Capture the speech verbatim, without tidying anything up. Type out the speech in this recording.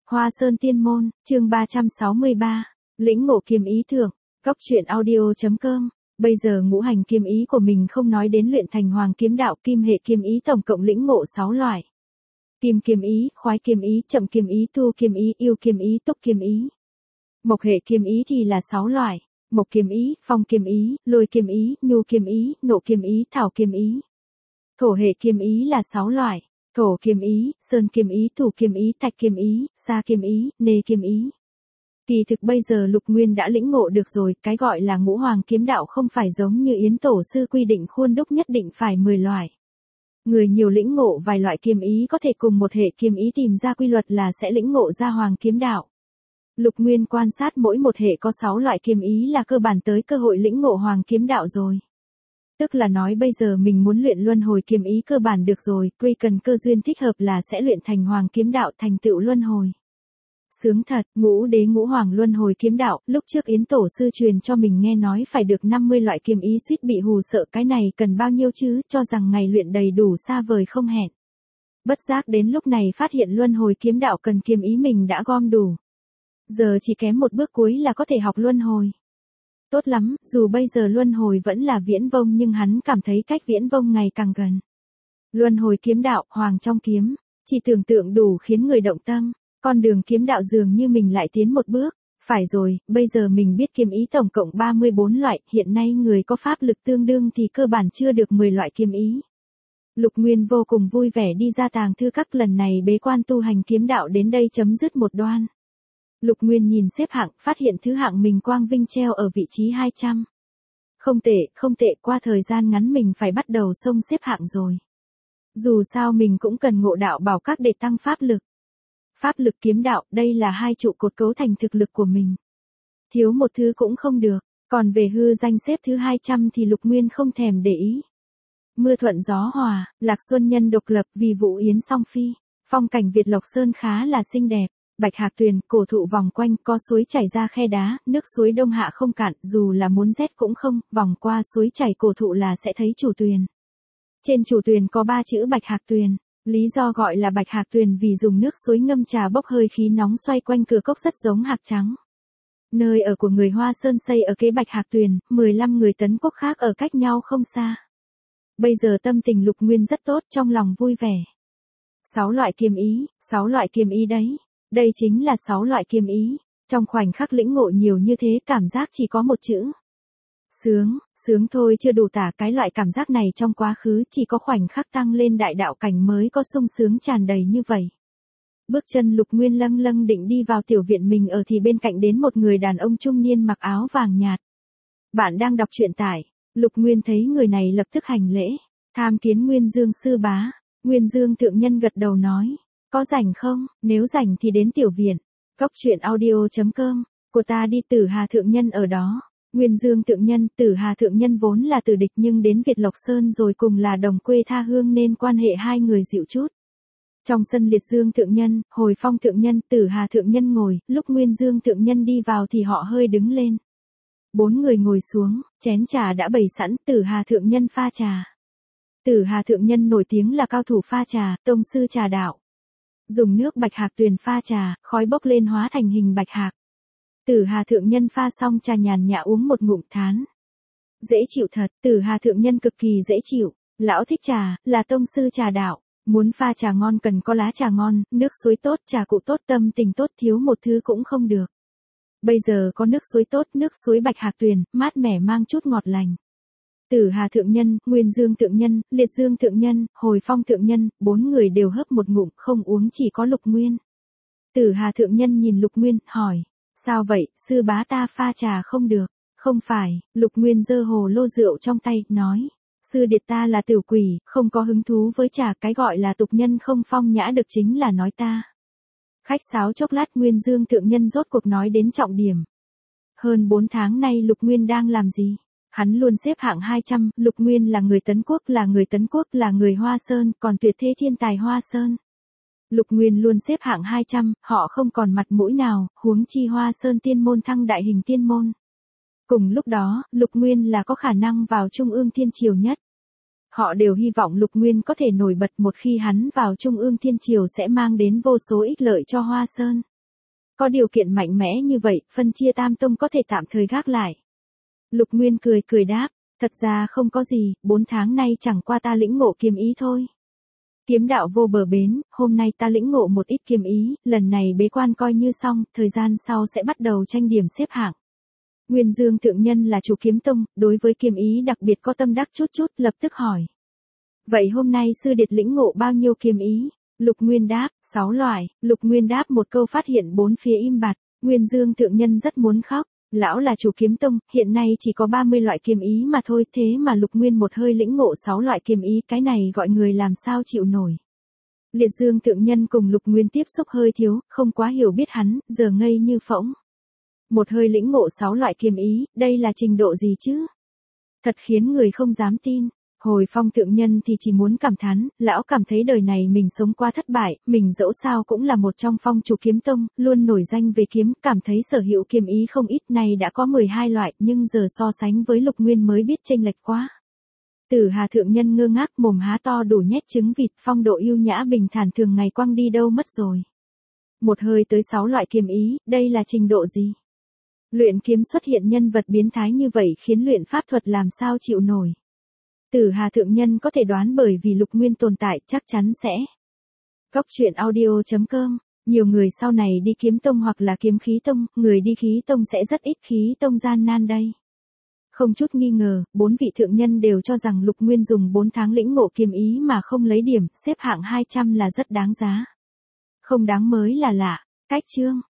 Hoa Sơn Tiên Môn, chương ba trăm sáu mươi ba, lĩnh ngộ kiếm ý thượng, cốc truyện audio.com. Bây giờ ngũ hành kiếm ý của mình không nói đến luyện thành hoàng kiếm đạo, kim hệ kiếm ý tổng cộng lĩnh ngộ sáu loại. Kim kiếm ý, khoái kiếm ý, chậm kiếm ý, tu kiếm ý, yêu kiếm ý, túc kiếm ý. Mộc hệ kiếm ý thì là sáu loại: mộc kiếm ý, phong kiếm ý, lôi kiếm ý, nhu kiếm ý, nộ kiếm ý, thảo kiếm ý. Thổ hệ kiếm ý là sáu loại: thổ kiếm ý, sơn kiếm ý, thổ kiếm ý, thạch kiếm ý, sa kiếm ý, nê kiếm ý. Kỳ thực bây giờ Lục Nguyên đã lĩnh ngộ được rồi, cái gọi là ngũ hoàng kiếm đạo không phải giống như Yến Tổ sư quy định khuôn đúc nhất định phải mười loại. Người nhiều lĩnh ngộ vài loại kiếm ý có thể cùng một hệ kiếm ý tìm ra quy luật là sẽ lĩnh ngộ ra hoàng kiếm đạo. Lục Nguyên quan sát mỗi một hệ có sáu loại kiếm ý là cơ bản tới cơ hội lĩnh ngộ hoàng kiếm đạo rồi. Tức là nói bây giờ mình muốn luyện luân hồi kiếm ý cơ bản được rồi, quy cần cơ duyên thích hợp là sẽ luyện thành hoàng kiếm đạo, thành tựu luân hồi. Sướng thật, ngũ đế ngũ hoàng luân hồi kiếm đạo, lúc trước Yến Tổ sư truyền cho mình nghe nói phải được năm mươi loại kiếm ý suýt bị hù sợ, cái này cần bao nhiêu chứ, cho rằng ngày luyện đầy đủ xa vời không hẹn. Bất giác đến lúc này phát hiện luân hồi kiếm đạo cần kiếm ý mình đã gom đủ. Giờ chỉ kém một bước cuối là có thể học luân hồi. Tốt lắm, dù bây giờ luân hồi vẫn là viễn vông nhưng hắn cảm thấy cách viễn vông ngày càng gần. Luân hồi kiếm đạo, hoàng trong kiếm, chỉ tưởng tượng đủ khiến người động tâm. Con đường kiếm đạo dường như mình lại tiến một bước. Phải rồi, bây giờ mình biết kiếm ý tổng cộng ba mươi bốn loại, hiện nay người có pháp lực tương đương thì cơ bản chưa được mười loại kiếm ý. Lục Nguyên vô cùng vui vẻ đi ra tàng thư các, lần này bế quan tu hành kiếm đạo đến đây chấm dứt một đoan. Lục Nguyên nhìn xếp hạng, phát hiện thứ hạng mình quang vinh treo ở vị trí hai trăm. Không tệ, không tệ, qua thời gian ngắn mình phải bắt đầu xông xếp hạng rồi. Dù sao mình cũng cần ngộ đạo bảo các để tăng pháp lực. Pháp lực kiếm đạo, đây là hai trụ cột cấu thành thực lực của mình. Thiếu một thứ cũng không được, còn về hư danh xếp thứ hai trăm thì Lục Nguyên không thèm để ý. Mưa thuận gió hòa, Lạc Xuân Nhân độc lập vì Vũ Yến song phi, phong cảnh Việt Lộc Sơn khá là xinh đẹp. Bạch Hạc Tuyền, cổ thụ vòng quanh, có suối chảy ra khe đá, nước suối đông hạ không cạn, dù là muốn rét cũng không, vòng qua suối chảy cổ thụ là sẽ thấy chủ tuyền. Trên chủ tuyền có ba chữ Bạch Hạc Tuyền, lý do gọi là Bạch Hạc Tuyền vì dùng nước suối ngâm trà bốc hơi khí nóng xoay quanh cửa cốc rất giống hạc trắng. Nơi ở của người Hoa Sơn xây ở kế Bạch Hạc Tuyền, mười lăm người Tấn Quốc khác ở cách nhau không xa. Bây giờ tâm tình Lục Nguyên rất tốt, trong lòng vui vẻ. Sáu loại kiếm ý, sáu loại kiếm ý đấy. Đây chính là sáu loại kiếm ý, trong khoảnh khắc lĩnh ngộ nhiều như thế cảm giác chỉ có một chữ. Sướng, sướng thôi chưa đủ tả, cái loại cảm giác này trong quá khứ chỉ có khoảnh khắc tăng lên đại đạo cảnh mới có sung sướng tràn đầy như vậy. Bước chân Lục Nguyên lâng lâng định đi vào tiểu viện mình ở thì bên cạnh đến một người đàn ông trung niên mặc áo vàng nhạt. Bạn đang đọc truyện tải, Lục Nguyên thấy người này lập tức hành lễ, tham kiến Nguyên Dương sư bá. Nguyên Dương thượng nhân gật đầu nói. Có rảnh không, nếu rảnh thì đến tiểu viện, cốc truyện audio.com, của ta đi. Tử Hà thượng nhân ở đó. Nguyên Dương thượng nhân, Tử Hà thượng nhân vốn là tử địch nhưng đến Việt Lộc Sơn rồi cùng là đồng quê tha hương nên quan hệ hai người dịu chút. Trong sân Liệt Dương thượng nhân, Hồi Phong thượng nhân, Tử Hà thượng nhân ngồi, lúc Nguyên Dương thượng nhân đi vào thì họ hơi đứng lên. Bốn người ngồi xuống, chén trà đã bày sẵn, Tử Hà thượng nhân pha trà. Tử Hà thượng nhân nổi tiếng là cao thủ pha trà, tông sư trà đạo. Dùng nước Bạch Hạc Tuyền pha trà, khói bốc lên hóa thành hình bạch hạc. Tử Hà thượng nhân pha xong trà nhàn nhã uống một ngụm thán. Dễ chịu thật, Tử Hà thượng nhân cực kỳ dễ chịu, lão thích trà, là tông sư trà đạo, muốn pha trà ngon cần có lá trà ngon, nước suối tốt, trà cụ tốt, tâm tình tốt, thiếu một thứ cũng không được. Bây giờ có nước suối tốt, nước suối Bạch Hạc Tuyền, mát mẻ mang chút ngọt lành. Tử Hà thượng nhân, Nguyên Dương thượng nhân, Liệt Dương thượng nhân, Hồi Phong thượng nhân, bốn người đều hớp một ngụm, không uống chỉ có Lục Nguyên. Tử Hà thượng nhân nhìn Lục Nguyên, hỏi, sao vậy, sư bá ta pha trà không được? Không phải, Lục Nguyên giơ hồ lô rượu trong tay, nói, sư điệt ta là tiểu quỷ, không có hứng thú với trà, cái gọi là tục nhân không phong nhã được chính là nói ta. Khách sáo chốc lát, Nguyên Dương thượng nhân rốt cuộc nói đến trọng điểm. Hơn bốn tháng nay Lục Nguyên đang làm gì? Hắn luôn xếp hạng hai trăm, Lục Nguyên là người Tấn Quốc, là người Tấn Quốc, là người Hoa Sơn, còn tuyệt thế thiên tài Hoa Sơn. Lục Nguyên luôn xếp hạng hai trăm, họ không còn mặt mũi nào, huống chi Hoa Sơn tiên môn thăng đại hình tiên môn. Cùng lúc đó, Lục Nguyên là có khả năng vào Trung ương Thiên Triều nhất. Họ đều hy vọng Lục Nguyên có thể nổi bật, một khi hắn vào Trung ương Thiên Triều sẽ mang đến vô số ích lợi cho Hoa Sơn. Có điều kiện mạnh mẽ như vậy, phân chia tam tông có thể tạm thời gác lại. Lục Nguyên cười cười đáp, thật ra không có gì, bốn tháng nay chẳng qua ta lĩnh ngộ kiếm ý thôi. Kiếm đạo vô bờ bến, hôm nay ta lĩnh ngộ một ít kiếm ý, lần này bế quan coi như xong, thời gian sau sẽ bắt đầu tranh điểm xếp hạng. Nguyên Dương thượng nhân là chủ kiếm tông, đối với kiếm ý đặc biệt có tâm đắc chút chút, lập tức hỏi. Vậy hôm nay sư điệt lĩnh ngộ bao nhiêu kiếm ý? Lục Nguyên đáp, sáu loại. Lục Nguyên đáp một câu phát hiện bốn phía im bặt. Nguyên Dương thượng nhân rất muốn khóc. Lão là chủ kiếm tông, hiện nay chỉ có ba mươi loại kiếm ý mà thôi, thế mà Lục Nguyên một hơi lĩnh ngộ sáu loại kiếm ý, cái này gọi người làm sao chịu nổi. Liệt Dương thượng nhân cùng Lục Nguyên tiếp xúc hơi thiếu, không quá hiểu biết hắn, giờ ngây như phỗng. Một hơi lĩnh ngộ sáu loại kiếm ý, đây là trình độ gì chứ? Thật khiến người không dám tin. Hồi Phong thượng nhân thì chỉ muốn cảm thán, lão cảm thấy đời này mình sống qua thất bại, mình dẫu sao cũng là một trong phong chủ kiếm tông, luôn nổi danh về kiếm, cảm thấy sở hữu kiếm ý không ít, này đã có mười hai loại, nhưng giờ so sánh với Lục Nguyên mới biết chênh lệch quá. Tử Hà thượng nhân ngơ ngác, mồm há to đủ nhét trứng vịt, phong độ yêu nhã bình thản thường ngày quăng đi đâu mất rồi. Một hơi tới sáu loại kiếm ý, đây là trình độ gì? Luyện kiếm xuất hiện nhân vật biến thái như vậy khiến luyện pháp thuật làm sao chịu nổi. Tử Hà thượng nhân có thể đoán bởi vì Lục Nguyên tồn tại chắc chắn sẽ. Góc truyện audio chấm com, nhiều người sau này đi kiếm tông hoặc là kiếm khí tông, người đi khí tông sẽ rất ít, khí tông gian nan đây. Không chút nghi ngờ, bốn vị thượng nhân đều cho rằng Lục Nguyên dùng bốn tháng lĩnh ngộ kiếm ý mà không lấy điểm, xếp hạng hai trăm là rất đáng giá. Không đáng mới là lạ. Cách chương